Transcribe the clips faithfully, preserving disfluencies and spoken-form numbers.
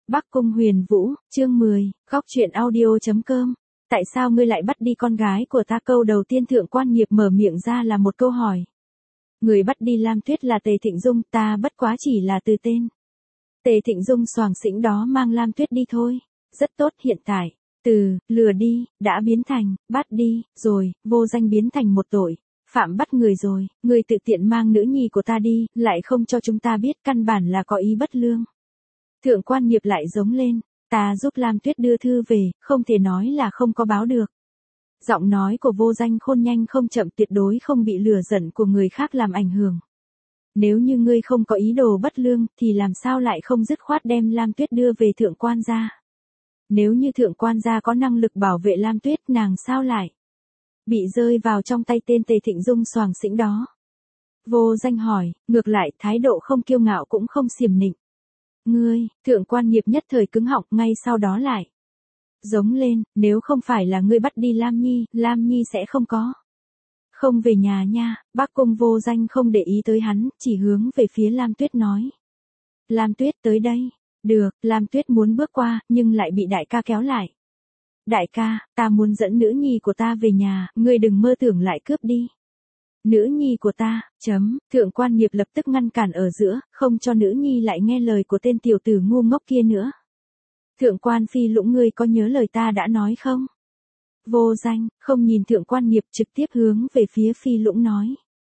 Bắc Cung Huyền Vũ, chương mười, góc truyện audio.com. Tại sao ngươi lại bắt đi con gái của ta? Câu đầu tiên Thượng Quan Nghiệp mở miệng ra là một câu hỏi. Người bắt đi Lam Tuyết là Tề Thịnh Dung, ta bất quá chỉ là từ tên. Tề Thịnh Dung xoàng xĩnh đó mang Lam Tuyết đi thôi. Rất tốt, hiện tại, từ, lừa đi, đã biến thành, bắt đi, rồi, vô danh biến thành một tội. Phạm bắt người rồi, người tự tiện mang nữ nhi của ta đi, lại không cho chúng ta biết, căn bản là có ý bất lương. Thượng Quan Nghiệp lại giống lên, ta giúp Lam Tuyết đưa thư về, không thể nói là không có báo được. Giọng nói của vô danh khôn nhanh không chậm, tuyệt đối không bị lửa giận của người khác làm ảnh hưởng. Nếu như ngươi không có ý đồ bất lương, thì làm sao lại không dứt khoát đem Lam Tuyết đưa về Thượng Quan gia? Nếu như Thượng Quan gia có năng lực bảo vệ Lam Tuyết, nàng sao lại bị rơi vào trong tay tên Tề Thịnh Dung xoàng xĩnh đó? Vô danh hỏi, ngược lại thái độ không kiêu ngạo cũng không xiểm nịnh. Ngươi, Thượng Quan Nghiệp nhất thời cứng họng, ngay sau đó lại giống lên, nếu không phải là ngươi bắt đi Lam Nhi, Lam Nhi sẽ không có. Không về nhà nha. Bắc Cung vô danh không để ý tới hắn, chỉ hướng về phía Lam Tuyết nói. Lam Tuyết tới đây. Được, Lam Tuyết muốn bước qua, nhưng lại bị đại ca kéo lại. Đại ca, ta muốn dẫn nữ nhi của ta về nhà, ngươi đừng mơ tưởng lại cướp đi. Nữ nhi của ta, chấm, Thượng Quan Nghiệp lập tức ngăn cản ở giữa, không cho nữ nhi lại nghe lời của tên tiểu tử ngu ngốc kia nữa. Thượng Quan Phi Lũng, ngươi có nhớ lời ta đã nói không? Vô danh, không nhìn Thượng Quan Nghiệp, trực tiếp hướng về phía Phi Lũng nói.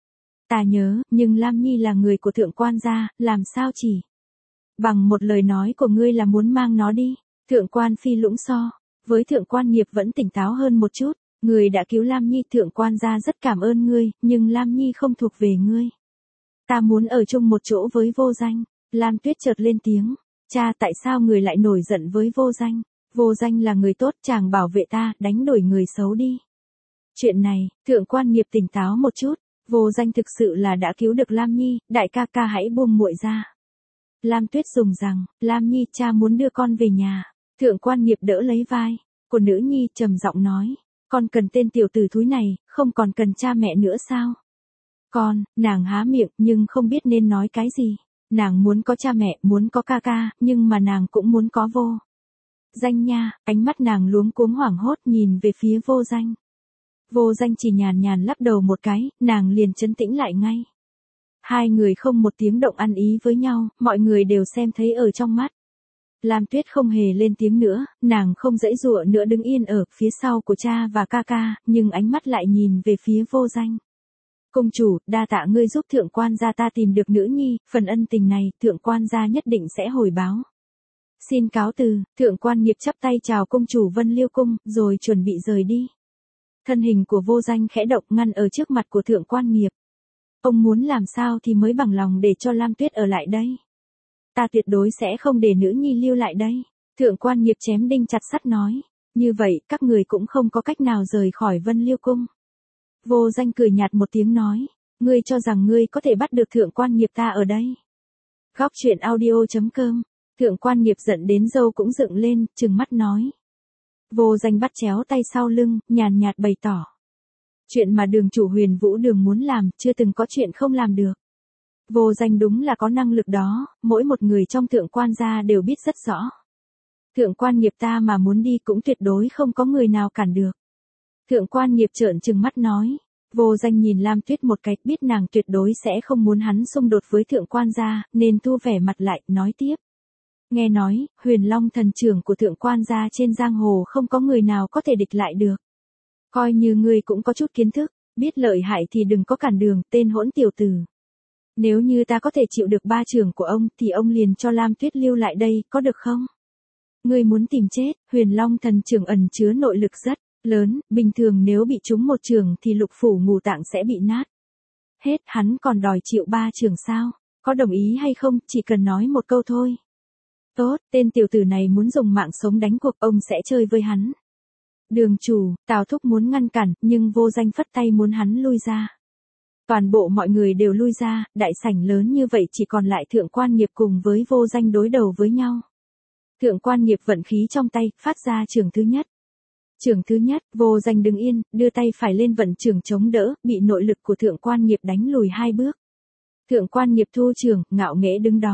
Ta nhớ, nhưng Lam Nhi là người của Thượng Quan gia, làm sao chỉ bằng một lời nói của ngươi là muốn mang nó đi? Thượng Quan Phi Lũng so với Thượng Quan Nghiệp vẫn tỉnh táo hơn một chút. Người đã cứu Lam Nhi, Thượng Quan gia rất cảm ơn ngươi, nhưng Lam Nhi không thuộc về ngươi. Ta muốn ở chung một chỗ với vô danh. Lam Tuyết chợt lên tiếng. Cha, tại sao người lại nổi giận với vô danh? Vô danh là người tốt, chàng bảo vệ ta, đánh đuổi người xấu đi. Chuyện này, Thượng Quan Nghiệp tỉnh táo một chút. Vô danh thực sự là đã cứu được Lam Nhi, đại ca ca hãy buông muội ra. Lam Tuyết dùng rằng, Lam Nhi, cha muốn đưa con về nhà. Thượng Quan Nghiệp đỡ lấy vai của nữ nhi, trầm giọng nói. Con cần tên tiểu tử thúi này, không còn cần cha mẹ nữa sao? Con, nàng há miệng, nhưng không biết nên nói cái gì. Nàng muốn có cha mẹ, muốn có ca ca, nhưng mà nàng cũng muốn có vô danh nha. Ánh mắt nàng luống cuống hoảng hốt nhìn về phía vô danh. Vô danh chỉ nhàn nhàn lắc đầu một cái, nàng liền trấn tĩnh lại ngay. Hai người không một tiếng động ăn ý với nhau, mọi người đều xem thấy ở trong mắt. Lam Tuyết không hề lên tiếng nữa, nàng không giãy giụa nữa, đứng yên ở phía sau của cha và ca ca, nhưng ánh mắt lại nhìn về phía vô danh. Công chủ, đa tạ ngươi giúp Thượng Quan gia ta tìm được nữ nhi, phần ân tình này, Thượng Quan gia nhất định sẽ hồi báo. Xin cáo từ. Thượng Quan Nghiệp chắp tay chào công chủ Vân Liêu Cung, rồi chuẩn bị rời đi. Thân hình của vô danh khẽ động, ngăn ở trước mặt của Thượng Quan Nghiệp. Ông muốn làm sao thì mới bằng lòng để cho Lam Tuyết ở lại đây? Ta tuyệt đối sẽ không để nữ nhi lưu lại đây. Thượng Quan Nghiệp chém đinh chặt sắt nói. Như vậy, các người cũng không có cách nào rời khỏi Vân Liêu Cung. Vô danh cười nhạt một tiếng nói. Ngươi cho rằng ngươi có thể bắt được Thượng Quan Nghiệp ta ở đây? Góc truyện audio.com. Thượng Quan Nghiệp giận đến râu cũng dựng lên, trừng mắt nói. Vô danh bắt chéo tay sau lưng, nhàn nhạt bày tỏ. Chuyện mà đường chủ Huyền Vũ Đường muốn làm, chưa từng có chuyện không làm được. Vô danh đúng là có năng lực đó, mỗi một người trong Thượng Quan gia đều biết rất rõ. Thượng Quan Nghiệp ta mà muốn đi cũng tuyệt đối không có người nào cản được. Thượng Quan Nghiệp trợn trừng mắt nói. Vô danh nhìn Lam Tuyết một cái, biết nàng tuyệt đối sẽ không muốn hắn xung đột với Thượng Quan gia, nên thu vẻ mặt lại, nói tiếp. Nghe nói, Huyền Long thần trưởng của Thượng Quan gia trên giang hồ không có người nào có thể địch lại được. Coi như ngươi cũng có chút kiến thức, biết lợi hại thì đừng có cản đường, tên hỗn tiểu tử. Nếu như ta có thể chịu được ba trường của ông, thì ông liền cho Lam Tuyết lưu lại đây, có được không? Ngươi muốn tìm chết? Huyền Long thần trưởng ẩn chứa nội lực rất lớn, bình thường nếu bị trúng một trường thì lục phủ ngũ tạng sẽ bị nát hết, hắn còn đòi chịu ba trường sao? Có đồng ý hay không, chỉ cần nói một câu thôi. Tốt, tên tiểu tử này muốn dùng mạng sống đánh cuộc, ông sẽ chơi với hắn. Đường chủ, Tào Thúc muốn ngăn cản, nhưng vô danh phất tay muốn hắn lui ra. Toàn bộ mọi người đều lui ra, đại sảnh lớn như vậy chỉ còn lại Thượng Quan Nghiệp cùng với vô danh đối đầu với nhau. Thượng Quan Nghiệp vận khí trong tay, phát ra trường thứ nhất. Trường thứ nhất, vô danh đứng yên, đưa tay phải lên vận trường chống đỡ, bị nội lực của Thượng Quan Nghiệp đánh lùi hai bước. Thượng Quan Nghiệp thu trường, ngạo nghễ đứng đó.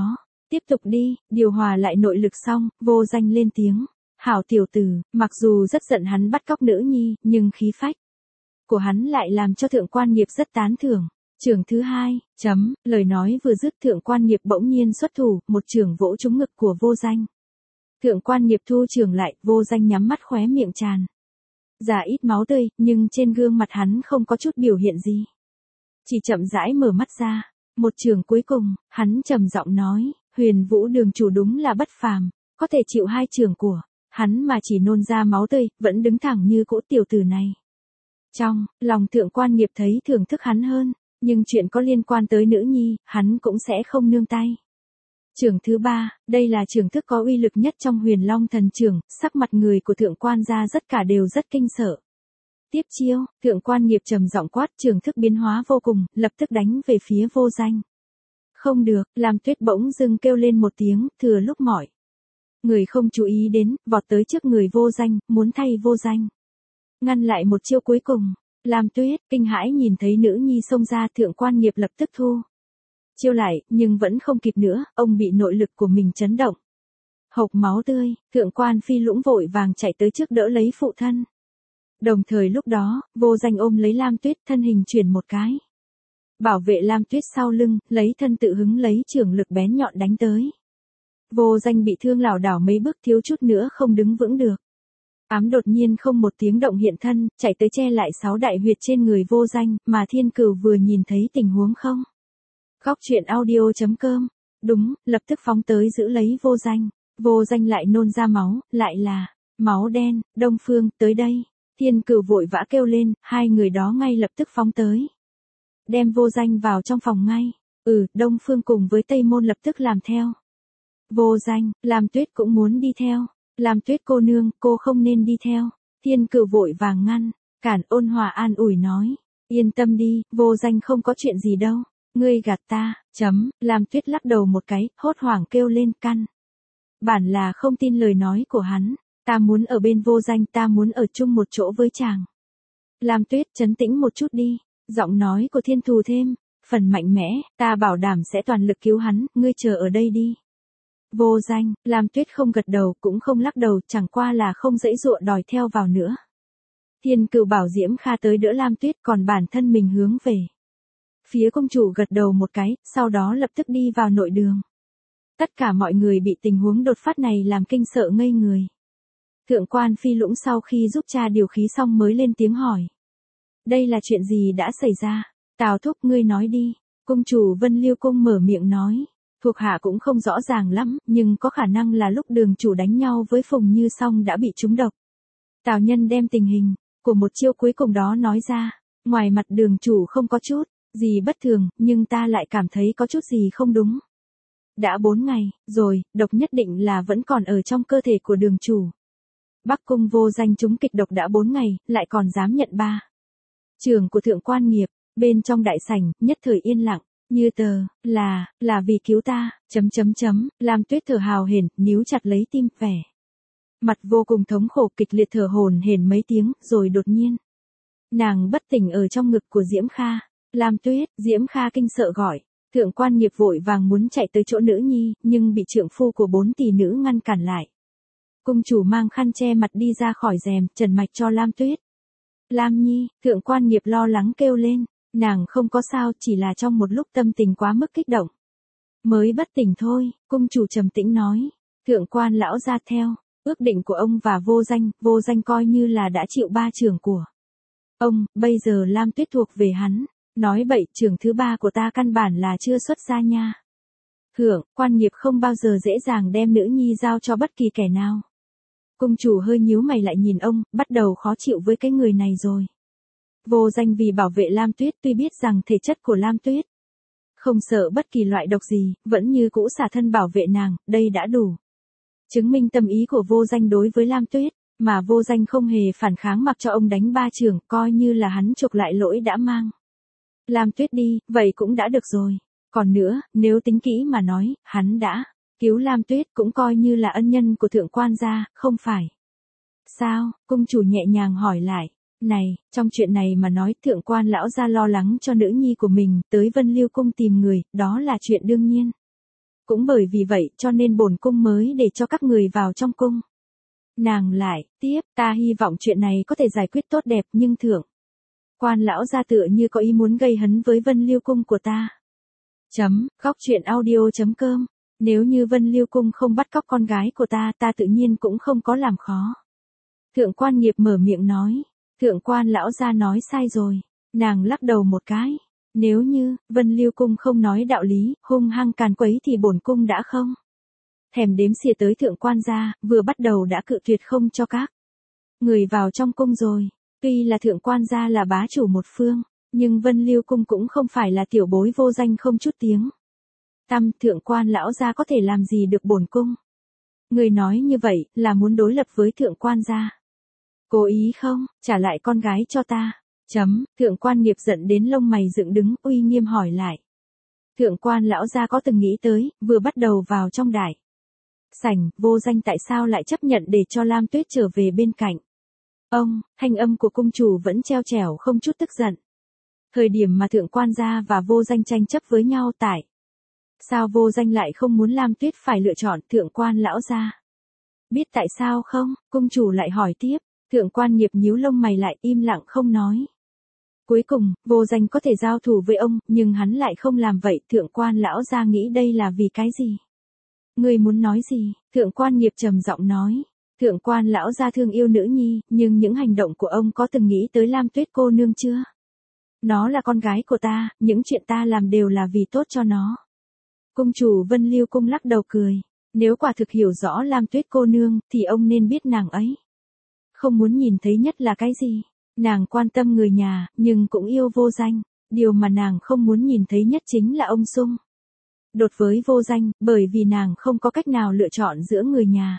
Tiếp tục đi, điều hòa lại nội lực xong, Vô Danh lên tiếng. Hảo tiểu tử, mặc dù rất giận hắn bắt cóc nữ nhi, nhưng khí phách của hắn lại làm cho Thượng Quan Nghiệp rất tán thưởng. Trường thứ hai, chấm, lời nói vừa dứt Thượng Quan Nghiệp bỗng nhiên xuất thủ, một trường vỗ trúng ngực của Vô Danh. Thượng Quan Nghiệp thu trường lại, Vô Danh nhắm mắt khóe miệng tràn ra ít máu tươi, nhưng trên gương mặt hắn không có chút biểu hiện gì. Chỉ chậm rãi mở mắt ra, một trường cuối cùng, hắn trầm giọng nói, Huyền Vũ đường chủ đúng là bất phàm, có thể chịu hai trường của hắn mà chỉ nôn ra máu tươi, vẫn đứng thẳng như cỗ tiểu tử này. Trong lòng Thượng Quan Nghiệp thấy thưởng thức hắn hơn, nhưng chuyện có liên quan tới nữ nhi, hắn cũng sẽ không nương tay. Trường thứ ba, đây là trường thức có uy lực nhất trong Huyền Long Thần Trường, sắc mặt người của Thượng Quan gia tất cả đều rất kinh sợ. Tiếp chiêu, Thượng Quan Nghiệp trầm giọng quát, trường thức biến hóa vô cùng, lập tức đánh về phía Vô Danh. Không được, Lam Tuyết bỗng dưng kêu lên một tiếng, thừa lúc mỏi. Người không chú ý đến, vọt tới trước người Vô Danh, muốn thay Vô Danh ngăn lại một chiêu cuối cùng. Lam Tuyết kinh hãi nhìn thấy nữ nhi xông ra, Thượng Quan Nghiệp lập tức thu chiêu lại, nhưng vẫn không kịp nữa, ông bị nội lực của mình chấn động. Hộc máu tươi, Thượng Quan Phi Lũng vội vàng chạy tới trước đỡ lấy phụ thân. Đồng thời lúc đó, Vô Danh ôm lấy Lam Tuyết, thân hình chuyển một cái. Bảo vệ Lam Tuyết sau lưng, lấy thân tự hứng lấy trường lực bén nhọn đánh tới. Vô Danh bị thương lảo đảo mấy bước, thiếu chút nữa không đứng vững được. Ám đột nhiên không một tiếng động hiện thân, chạy tới che lại sáu đại huyệt trên người Vô Danh, mà Thiên Cửu vừa nhìn thấy tình huống không. Góc truyện audio chấm com. Đúng, lập tức phóng tới giữ lấy Vô Danh. Vô Danh lại nôn ra máu, lại là máu đen. Đông Phương, tới đây. Thiên Cửu vội vã kêu lên, hai người đó ngay lập tức phóng tới. Đem Vô Danh vào trong phòng ngay. Ừ, Đông Phương cùng với Tây Môn lập tức làm theo. Vô Danh, Lam Tuyết cũng muốn đi theo. Lam Tuyết cô nương, cô không nên đi theo. Thiên Cửu vội vàng ngăn, cản, ôn hòa an ủi nói. Yên tâm đi, Vô Danh không có chuyện gì đâu. Ngươi gạt ta, chấm, Lam Tuyết lắc đầu một cái, hốt hoảng kêu lên, căn bản là không tin lời nói của hắn. Ta muốn ở bên Vô Danh, ta muốn ở chung một chỗ với chàng. Lam Tuyết, trấn tĩnh một chút đi. Giọng nói của Thiên Thù thêm phần mạnh mẽ, ta bảo đảm sẽ toàn lực cứu hắn, ngươi chờ ở đây đi. Vô Danh, Lam Tuyết không gật đầu, cũng không lắc đầu, chẳng qua là không dãy dụa đòi theo vào nữa. Thiên Cửu bảo Diễm Kha tới đỡ Lam Tuyết, còn bản thân mình hướng về phía công chủ gật đầu một cái, sau đó lập tức đi vào nội đường. Tất cả mọi người bị tình huống đột phát này làm kinh sợ ngây người. Thượng Quan Phi Lũng sau khi giúp cha điều khí xong mới lên tiếng hỏi. Đây là chuyện gì đã xảy ra? Tào thúc, ngươi nói đi. Cung chủ Vân Liêu Cung mở miệng nói. Thuộc hạ cũng không rõ ràng lắm, nhưng có khả năng là lúc đường chủ đánh nhau với Phùng Như Song đã bị trúng độc. Tào Nhân đem tình hình của một chiêu cuối cùng đó nói ra. Ngoài mặt đường chủ không có chút gì bất thường, nhưng ta lại cảm thấy có chút gì không đúng. Đã bốn ngày, rồi, độc nhất định là vẫn còn ở trong cơ thể của đường chủ. Bắc Cung Vô Danh trúng kịch độc đã bốn ngày, lại còn dám nhận ba trường của Thượng Quan Nghiệp. Bên trong đại sảnh, nhất thời yên lặng, như tờ, là, là vì cứu ta, chấm chấm chấm, Lam Tuyết thở hào hển, níu chặt lấy tim, vẻ mặt vô cùng thống khổ, kịch liệt thở hổn hển mấy tiếng, rồi đột nhiên nàng bất tỉnh ở trong ngực của Diễm Kha. Lam Tuyết, Diễm Kha kinh sợ gọi. Thượng Quan Nghiệp vội vàng muốn chạy tới chỗ nữ nhi, nhưng bị trượng phu của bốn tỷ nữ ngăn cản lại. Cung chủ mang khăn che mặt đi ra khỏi rèm, trần mạch cho Lam Tuyết. Lam Nhi, Thượng Quan Nghiệp lo lắng kêu lên. Nàng không có sao, chỉ là trong một lúc tâm tình quá mức kích động mới bất tỉnh thôi. Cung chủ trầm tĩnh nói. Thượng Quan lão ra theo ước định của ông và Vô Danh, Vô Danh coi như là đã chịu ba trường của ông, bây giờ Lam Tuyết thuộc về hắn. Nói bậy, trường thứ ba của ta căn bản là chưa xuất ra nha. Thượng Quan Nghiệp không bao giờ dễ dàng đem nữ nhi giao cho bất kỳ kẻ nào. Cung chủ hơi nhíu mày lại nhìn ông, bắt đầu khó chịu với cái người này rồi. Vô Danh vì bảo vệ Lam Tuyết, tuy biết rằng thể chất của Lam Tuyết không sợ bất kỳ loại độc gì, vẫn như cũ xả thân bảo vệ nàng, đây đã đủ chứng minh tâm ý của Vô Danh đối với Lam Tuyết, mà Vô Danh không hề phản kháng mặc cho ông đánh ba trường, coi như là hắn chuộc lại lỗi đã mang Lam Tuyết đi, vậy cũng đã được rồi. Còn nữa, nếu tính kỹ mà nói, hắn đã cứu Lam Tuyết cũng coi như là ân nhân của Thượng Quan gia, không phải? Sao? Cung chủ nhẹ nhàng hỏi lại. Này, trong chuyện này mà nói, Thượng Quan lão gia lo lắng cho nữ nhi của mình, tới Vân Liêu Cung tìm người, đó là chuyện đương nhiên. Cũng bởi vì vậy cho nên bổn cung mới để cho các người vào trong cung. Nàng lại, tiếp, ta hy vọng chuyện này có thể giải quyết tốt đẹp nhưng thượng. Quan lão gia tựa như có ý muốn gây hấn với Vân Liêu cung của ta. Chấm, góc truyện audio chấm com. Nếu như Vân Liêu cung không bắt cóc con gái của ta, ta tự nhiên cũng không có làm khó. Thượng quan nghiệp mở miệng nói. Thượng quan lão gia nói sai rồi. Nàng lắc đầu một cái. Nếu như, Vân Liêu cung không nói đạo lý, hung hăng càn quấy thì bổn cung đã không. Thèm đếm xỉa tới thượng quan gia, vừa bắt đầu đã cự tuyệt không cho các người vào trong cung rồi. Tuy là thượng quan gia là bá chủ một phương, nhưng Vân Liêu cung cũng không phải là tiểu bối vô danh không chút tiếng tăm, thượng quan lão gia có thể làm gì được bổn cung. Người nói như vậy, là muốn đối lập với thượng quan gia. Cố ý không, trả lại con gái cho ta. Chấm, thượng quan nghiệp giận đến lông mày dựng đứng, uy nghiêm hỏi lại. Thượng quan lão gia có từng nghĩ tới, vừa bắt đầu vào trong đại sảnh, vô danh tại sao lại chấp nhận để cho Lam Tuyết trở về bên cạnh ông. Thanh âm của cung chủ vẫn treo trẻo không chút tức giận. Thời điểm mà thượng quan gia và vô danh tranh chấp với nhau tại sao vô danh lại không muốn Lam Tuyết phải lựa chọn thượng quan lão gia? Biết tại sao không? Cung chủ lại hỏi tiếp. Thượng quan nghiệp nhíu lông mày lại im lặng không nói. Cuối cùng, vô danh có thể giao thủ với ông, nhưng hắn lại không làm vậy. Thượng quan lão gia nghĩ đây là vì cái gì? Người muốn nói gì? Thượng quan nghiệp trầm giọng nói. Thượng quan lão gia thương yêu nữ nhi, nhưng những hành động của ông có từng nghĩ tới Lam Tuyết cô nương chưa? Nó là con gái của ta, những chuyện ta làm đều là vì tốt cho nó. Cung chủ Vân Liêu cung lắc đầu cười. Nếu quả thực hiểu rõ Lam Tuyết cô nương, thì ông nên biết nàng ấy không muốn nhìn thấy nhất là cái gì. Nàng quan tâm người nhà, nhưng cũng yêu vô danh. Điều mà nàng không muốn nhìn thấy nhất chính là ông xung đột với vô danh, bởi vì nàng không có cách nào lựa chọn giữa người nhà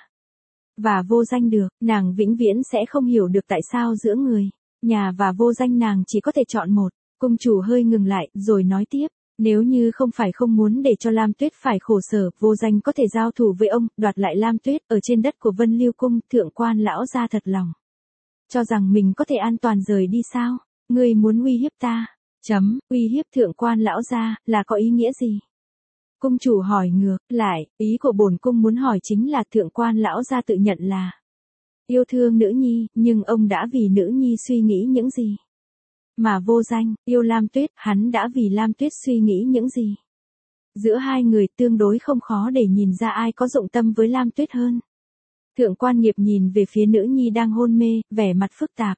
và vô danh được. Nàng vĩnh viễn sẽ không hiểu được tại sao giữa người nhà và vô danh nàng chỉ có thể chọn một. Cung chủ hơi ngừng lại, rồi nói tiếp. Nếu như không phải không muốn để cho Lam Tuyết phải khổ sở, vô danh có thể giao thủ với ông, đoạt lại Lam Tuyết ở trên đất của Vân Liêu cung. Thượng quan lão gia thật lòng cho rằng mình có thể an toàn rời đi sao? Ngươi muốn uy hiếp ta? Chấm, uy hiếp thượng quan lão gia là có ý nghĩa gì? Cung chủ hỏi ngược lại, ý của bổn cung muốn hỏi chính là thượng quan lão gia tự nhận là yêu thương nữ nhi, nhưng ông đã vì nữ nhi suy nghĩ những gì? Mà vô danh, yêu Lam Tuyết, hắn đã vì Lam Tuyết suy nghĩ những gì? Giữa hai người tương đối không khó để nhìn ra ai có dụng tâm với Lam Tuyết hơn. Thượng quan nghiệp nhìn về phía nữ nhi đang hôn mê, vẻ mặt phức tạp.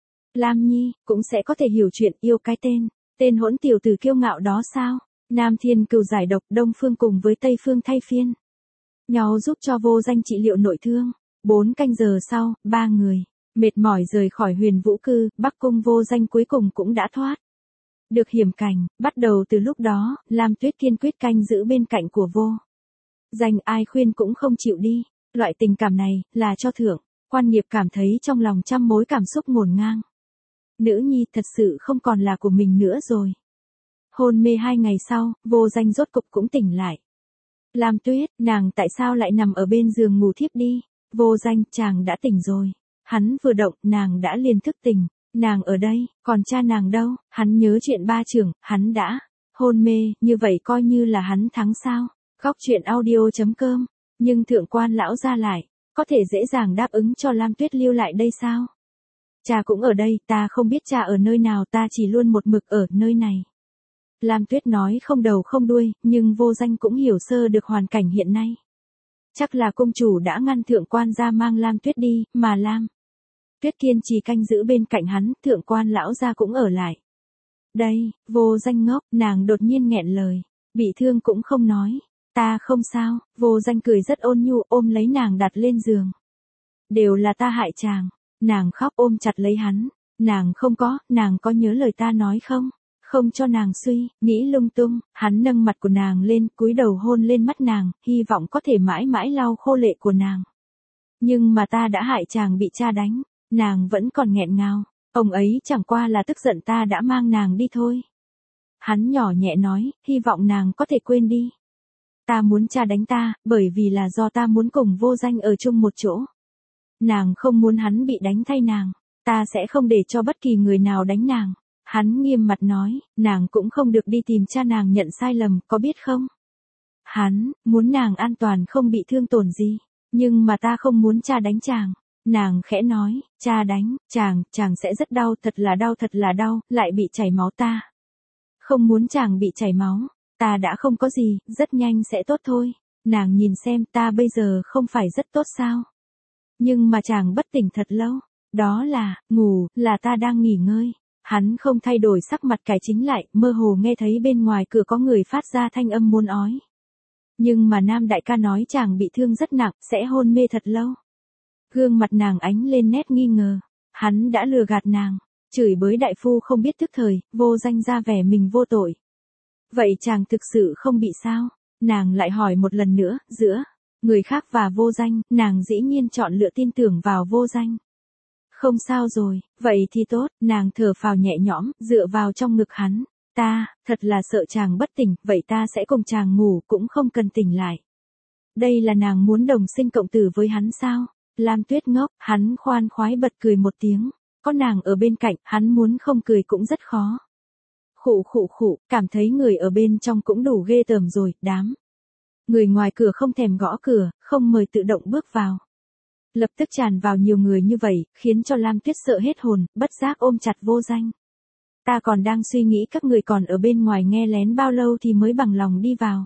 Lam Nhi, cũng sẽ có thể hiểu chuyện yêu cái tên, tên hỗn tiểu tử kiêu ngạo đó sao? Nam Thiên Cửu giải độc, Đông Phương cùng với Tây Phương thay phiên nhau giúp cho vô danh trị liệu nội thương. Bốn canh giờ sau, ba người mệt mỏi rời khỏi Huyền Vũ Cư, Bắc Cung vô danh cuối cùng cũng đã thoát được hiểm cảnh. Bắt đầu từ lúc đó, Lam Tuyết kiên quyết canh giữ bên cạnh của vô danh, ai khuyên cũng không chịu đi. Loại tình cảm này, là cho thượng quan nghiệp cảm thấy trong lòng trăm mối cảm xúc ngổn ngang. Nữ nhi thật sự không còn là của mình nữa rồi. Hôn mê hai ngày sau, vô danh rốt cục cũng tỉnh lại. Lam Tuyết, nàng tại sao lại nằm ở bên giường ngủ thiếp đi? Vô danh, chàng đã tỉnh rồi. Hắn vừa động, nàng đã liền thức tỉnh. Nàng ở đây, còn cha nàng đâu? Hắn nhớ chuyện ba trưởng, hắn đã hôn mê, như vậy coi như là hắn thắng sao? Góc truyện audio chấm com. Nhưng thượng quan lão gia lại, có thể dễ dàng đáp ứng cho Lam Tuyết lưu lại đây sao? Cha cũng ở đây, ta không biết cha ở nơi nào, ta chỉ luôn một mực ở nơi này. Lam Tuyết nói không đầu không đuôi, nhưng vô danh cũng hiểu sơ được hoàn cảnh hiện nay. Chắc là cung chủ đã ngăn thượng quan gia mang Lam Tuyết đi, mà Lam Tuyết kiên trì canh giữ bên cạnh hắn, thượng quan lão gia cũng ở lại. Đây, vô danh ngốc, nàng đột nhiên nghẹn lời, bị thương cũng không nói. Ta không sao, vô danh cười rất ôn nhu, ôm lấy nàng đặt lên giường. Đều là ta hại chàng. Nàng khóc ôm chặt lấy hắn. Nàng không có, nàng có nhớ lời ta nói không? Không cho nàng suy, nghĩ lung tung. Hắn nâng mặt của nàng lên, cúi đầu hôn lên mắt nàng, hy vọng có thể mãi mãi lau khô lệ của nàng. Nhưng mà ta đã hại chàng bị cha đánh. Nàng vẫn còn nghẹn ngào. Ông ấy chẳng qua là tức giận ta đã mang nàng đi thôi. Hắn nhỏ nhẹ nói, hy vọng nàng có thể quên đi. Ta muốn cha đánh ta, bởi vì là do ta muốn cùng vô danh ở chung một chỗ. Nàng không muốn hắn bị đánh thay nàng. Ta sẽ không để cho bất kỳ người nào đánh nàng. Hắn nghiêm mặt nói, nàng cũng không được đi tìm cha nàng nhận sai lầm, có biết không? Hắn, muốn nàng an toàn không bị thương tổn gì. Nhưng mà ta không muốn cha đánh chàng. Nàng khẽ nói, cha đánh, chàng, chàng sẽ rất đau, thật là đau, thật là đau, lại bị chảy máu ta. Không muốn chàng bị chảy máu, ta đã không có gì, rất nhanh sẽ tốt thôi. Nàng nhìn xem ta bây giờ không phải rất tốt sao. Nhưng mà chàng bất tỉnh thật lâu, đó là, ngủ, là ta đang nghỉ ngơi. Hắn không thay đổi sắc mặt cải chính lại, mơ hồ nghe thấy bên ngoài cửa có người phát ra thanh âm muốn ói. Nhưng mà Nam đại ca nói chàng bị thương rất nặng, sẽ hôn mê thật lâu. Gương mặt nàng ánh lên nét nghi ngờ, hắn đã lừa gạt nàng, chửi bới đại phu không biết thức thời, vô danh ra vẻ mình vô tội. Vậy chàng thực sự không bị sao? Nàng lại hỏi một lần nữa, giữa người khác và vô danh, nàng dĩ nhiên chọn lựa tin tưởng vào vô danh. Không sao rồi, vậy thì tốt, nàng thở phào nhẹ nhõm, dựa vào trong ngực hắn. Ta, thật là sợ chàng bất tỉnh, vậy ta sẽ cùng chàng ngủ, cũng không cần tỉnh lại. Đây là nàng muốn đồng sinh cộng tử với hắn sao? Lam Tuyết ngốc, hắn khoan khoái bật cười một tiếng. Có nàng ở bên cạnh, hắn muốn không cười cũng rất khó. Khụ khụ khụ, cảm thấy người ở bên trong cũng đủ ghê tởm rồi, đám. Người ngoài cửa không thèm gõ cửa, không mời tự động bước vào. Lập tức tràn vào nhiều người như vậy, khiến cho Lam Tuyết sợ hết hồn, bất giác ôm chặt vô danh. Ta còn đang suy nghĩ các người còn ở bên ngoài nghe lén bao lâu thì mới bằng lòng đi vào.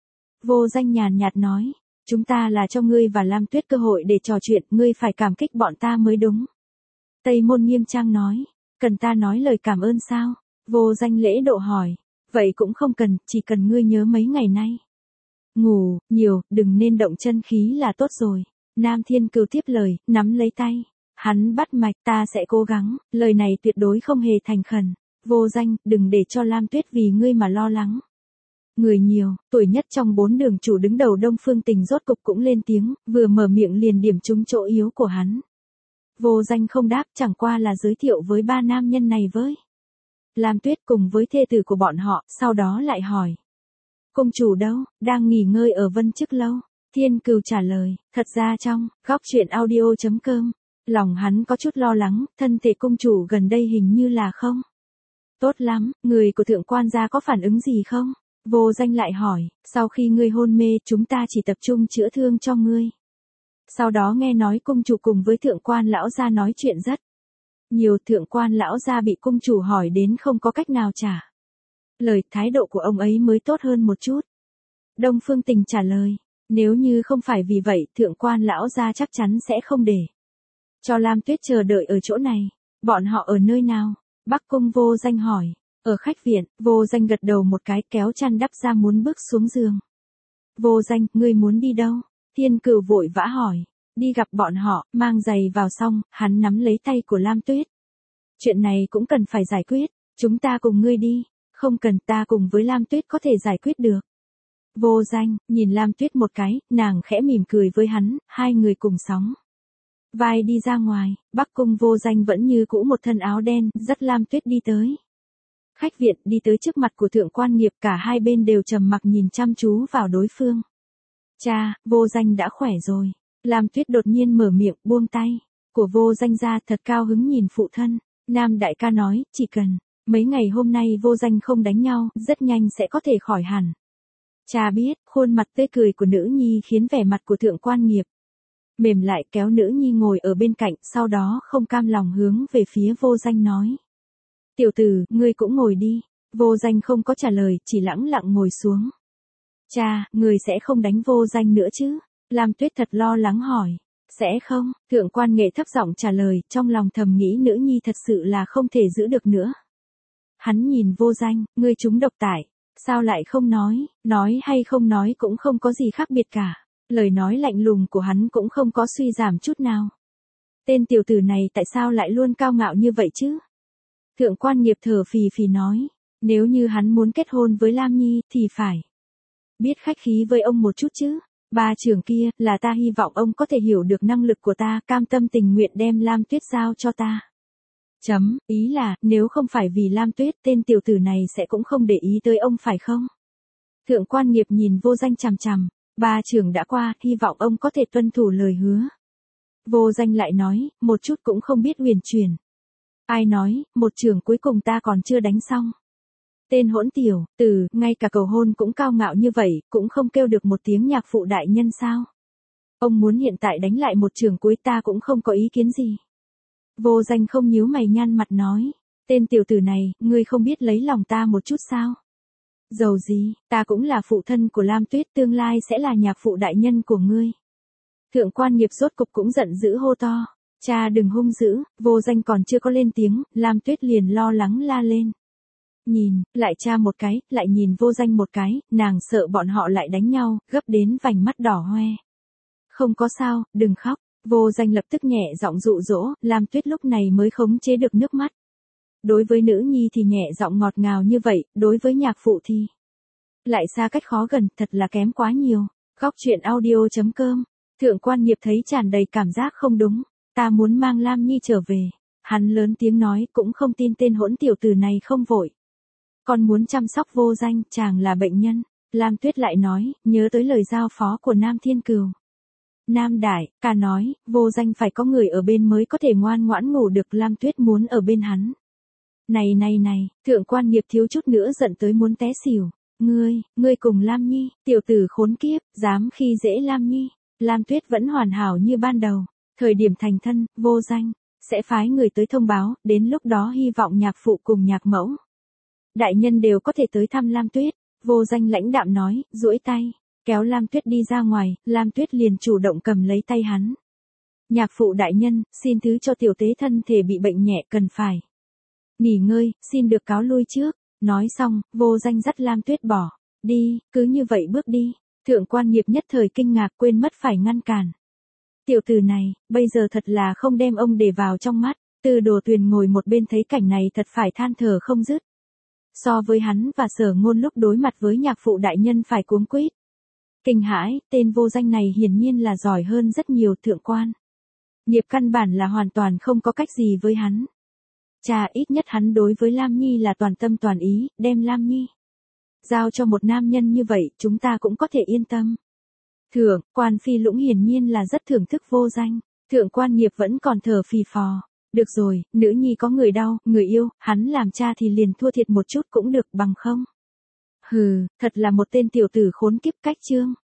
Vô danh nhàn nhạt nói, chúng ta là cho ngươi và Lam Tuyết cơ hội để trò chuyện, ngươi phải cảm kích bọn ta mới đúng. Tây Môn Nghiêm Trang nói, cần ta nói lời cảm ơn sao? Vô danh lễ độ hỏi, vậy cũng không cần, chỉ cần ngươi nhớ mấy ngày nay. Ngủ, nhiều, đừng nên động chân khí là tốt rồi. Nam Thiên Cửu tiếp lời, nắm lấy tay. Hắn bắt mạch, ta sẽ cố gắng, lời này tuyệt đối không hề thành khẩn. Vô danh, đừng để cho Lam Tuyết vì ngươi mà lo lắng. Người nhiều, tuổi nhất trong bốn đường chủ đứng đầu Đông Phương Tình rốt cục cũng lên tiếng, vừa mở miệng liền điểm trúng chỗ yếu của hắn. Vô danh không đáp, chẳng qua là giới thiệu với ba nam nhân này với Lam Tuyết cùng với thê tử của bọn họ, sau đó lại hỏi. Công chủ đâu, đang nghỉ ngơi ở Vân Chức Lâu. Thiên Cừu trả lời, thật ra trong, góc chuyện audio.com, lòng hắn có chút lo lắng, thân thể công chủ gần đây hình như là không tốt lắm, người của thượng quan gia có phản ứng gì không? Vô danh lại hỏi, sau khi ngươi hôn mê chúng ta chỉ tập trung chữa thương cho ngươi. Sau đó nghe nói cung chủ cùng với thượng quan lão gia nói chuyện rất nhiều, thượng quan lão gia bị cung chủ hỏi đến không có cách nào trả lời, thái độ của ông ấy mới tốt hơn một chút. Đông Phương Tình trả lời, nếu như không phải vì vậy, thượng quan lão gia chắc chắn sẽ không để cho Lam Tuyết chờ đợi ở chỗ này. Bọn họ ở nơi nào? Bắc Cung Vô Danh hỏi. Ở khách viện, Vô Danh gật đầu một cái, kéo chăn đắp ra muốn bước xuống giường. Vô Danh, ngươi muốn đi đâu? Thiên Cừu vội vã hỏi. Đi gặp bọn họ, mang giày vào xong, hắn nắm lấy tay của Lam Tuyết. Chuyện này cũng cần phải giải quyết, chúng ta cùng ngươi đi. Không cần, ta cùng với Lam Tuyết có thể giải quyết được. Vô Danh, nhìn Lam Tuyết một cái, nàng khẽ mỉm cười với hắn, hai người cùng sóng vai đi ra ngoài. Bắc Cung Vô Danh vẫn như cũ một thân áo đen, dắt Lam Tuyết đi tới khách viện, đi tới trước mặt của thượng quan Nghiệp, cả hai bên đều trầm mặc nhìn chăm chú vào đối phương. Cha, Vô Danh đã khỏe rồi. Lam Tuyết đột nhiên mở miệng, buông tay của Vô Danh ra, thật cao hứng nhìn phụ thân. Nam đại ca nói, chỉ cần mấy ngày hôm nay Vô Danh không đánh nhau, rất nhanh sẽ có thể khỏi hẳn. Cha biết, khuôn mặt tươi cười của nữ nhi khiến vẻ mặt của thượng quan Nghiệp mềm lại, kéo nữ nhi ngồi ở bên cạnh, sau đó không cam lòng hướng về phía Vô Danh nói. Tiểu tử, ngươi cũng ngồi đi. Vô Danh không có trả lời, chỉ lẳng lặng ngồi xuống. Cha, ngươi sẽ không đánh Vô Danh nữa chứ? Lam Tuyết thật lo lắng hỏi. Sẽ không, thượng quan Nghệ thấp giọng trả lời, trong lòng thầm nghĩ nữ nhi thật sự là không thể giữ được nữa. Hắn nhìn Vô Danh, ngươi trúng độc tại, sao lại không nói, nói hay không nói cũng không có gì khác biệt cả. Lời nói lạnh lùng của hắn cũng không có suy giảm chút nào. Tên tiểu tử này tại sao lại luôn cao ngạo như vậy chứ? Thượng quan Nghiệp thở phì phì nói, nếu như hắn muốn kết hôn với Lam Nhi thì phải biết khách khí với ông một chút chứ. Ba trưởng kia, là ta hy vọng ông có thể hiểu được năng lực của ta, cam tâm tình nguyện đem Lam Tuyết giao cho ta. Chấm, ý là, nếu không phải vì Lam Tuyết, tên tiểu tử này sẽ cũng không để ý tới ông phải không? Thượng quan Nghiệp nhìn Vô Danh chằm chằm, ba trưởng đã qua, hy vọng ông có thể tuân thủ lời hứa. Vô Danh lại nói, một chút cũng không biết huyền chuyển. Ai nói, một trưởng cuối cùng ta còn chưa đánh xong. Tên hỗn tiểu tử, ngay cả cầu hôn cũng cao ngạo như vậy, cũng không kêu được một tiếng nhạc phụ đại nhân sao? Ông muốn hiện tại đánh lại một trường cuối ta cũng không có ý kiến gì. Vô Danh không nhíu mày nhăn mặt nói, tên tiểu tử này, ngươi không biết lấy lòng ta một chút sao? Dầu gì, ta cũng là phụ thân của Lam Tuyết, tương lai sẽ là nhạc phụ đại nhân của ngươi. Thượng quan nghiệp rốt cục cũng giận dữ hô to, cha đừng hung dữ. Vô Danh còn chưa có lên tiếng, Lam Tuyết liền lo lắng la lên. Nhìn, lại cha một cái, lại nhìn Vô Danh một cái, nàng sợ bọn họ lại đánh nhau, gấp đến vành mắt đỏ hoe. Không có sao, đừng khóc. Vô Danh lập tức nhẹ giọng dụ dỗ, Lam Tuyết lúc này mới khống chế được nước mắt. Đối với nữ nhi thì nhẹ giọng ngọt ngào như vậy, đối với nhạc phụ thì lại xa cách khó gần, thật là kém quá nhiều. Góc truyện audio chấm com. Thượng quan nghiệp thấy tràn đầy cảm giác không đúng, ta muốn mang Lam Nhi trở về. Hắn lớn tiếng nói, cũng không tin tên hỗn tiểu tử này không vội. Còn muốn chăm sóc Vô Danh, chàng là bệnh nhân. Lam Tuyết lại nói, nhớ tới lời giao phó của Nam Thiên Cừu. Nam Đại, ca nói, Vô Danh phải có người ở bên mới có thể ngoan ngoãn ngủ được, Lam Tuyết muốn ở bên hắn. Này này này, thượng quan nghiệp thiếu chút nữa giận tới muốn té xỉu. Ngươi, ngươi cùng Lam Nhi, tiểu tử khốn kiếp, dám khi dễ Lam Nhi. Lam Tuyết vẫn hoàn hảo như ban đầu. Thời điểm thành thân, Vô Danh sẽ phái người tới thông báo, đến lúc đó hy vọng nhạc phụ cùng nhạc mẫu đại nhân đều có thể tới thăm Lam Tuyết. Vô Danh lãnh đạm nói, duỗi tay kéo Lam Tuyết đi ra ngoài, Lam Tuyết liền chủ động cầm lấy tay hắn. Nhạc phụ đại nhân, xin thứ cho tiểu tế thân thể bị bệnh nhẹ, cần phải nghỉ ngơi, xin được cáo lui trước. Nói xong, Vô Danh dắt Lam Tuyết bỏ đi, cứ như vậy bước đi. Thượng quan nghiệp nhất thời kinh ngạc, quên mất phải ngăn cản. Tiểu tử này, bây giờ thật là không đem ông để vào trong mắt. Từ Đồ Tuyền ngồi một bên thấy cảnh này thật phải than thở không dứt. So với hắn và Sở Ngôn lúc đối mặt với nhạc phụ đại nhân phải cuống quýt. Kinh hãi, tên Vô Danh này hiển nhiên là giỏi hơn rất nhiều. Thượng quan nghiệp căn bản là hoàn toàn không có cách gì với hắn. Chà, ít nhất hắn đối với Lam Nhi là toàn tâm toàn ý, đem Lam Nhi giao cho một nam nhân như vậy, chúng ta cũng có thể yên tâm. Thượng quan Phi Lũng hiển nhiên là rất thưởng thức Vô Danh. Thượng quan nghiệp vẫn còn thở phì phò. Được rồi, nữ nhi có người đau, người yêu, hắn làm cha thì liền thua thiệt một chút cũng được, bằng không. Hừ, thật là một tên tiểu tử khốn kiếp, cách chương.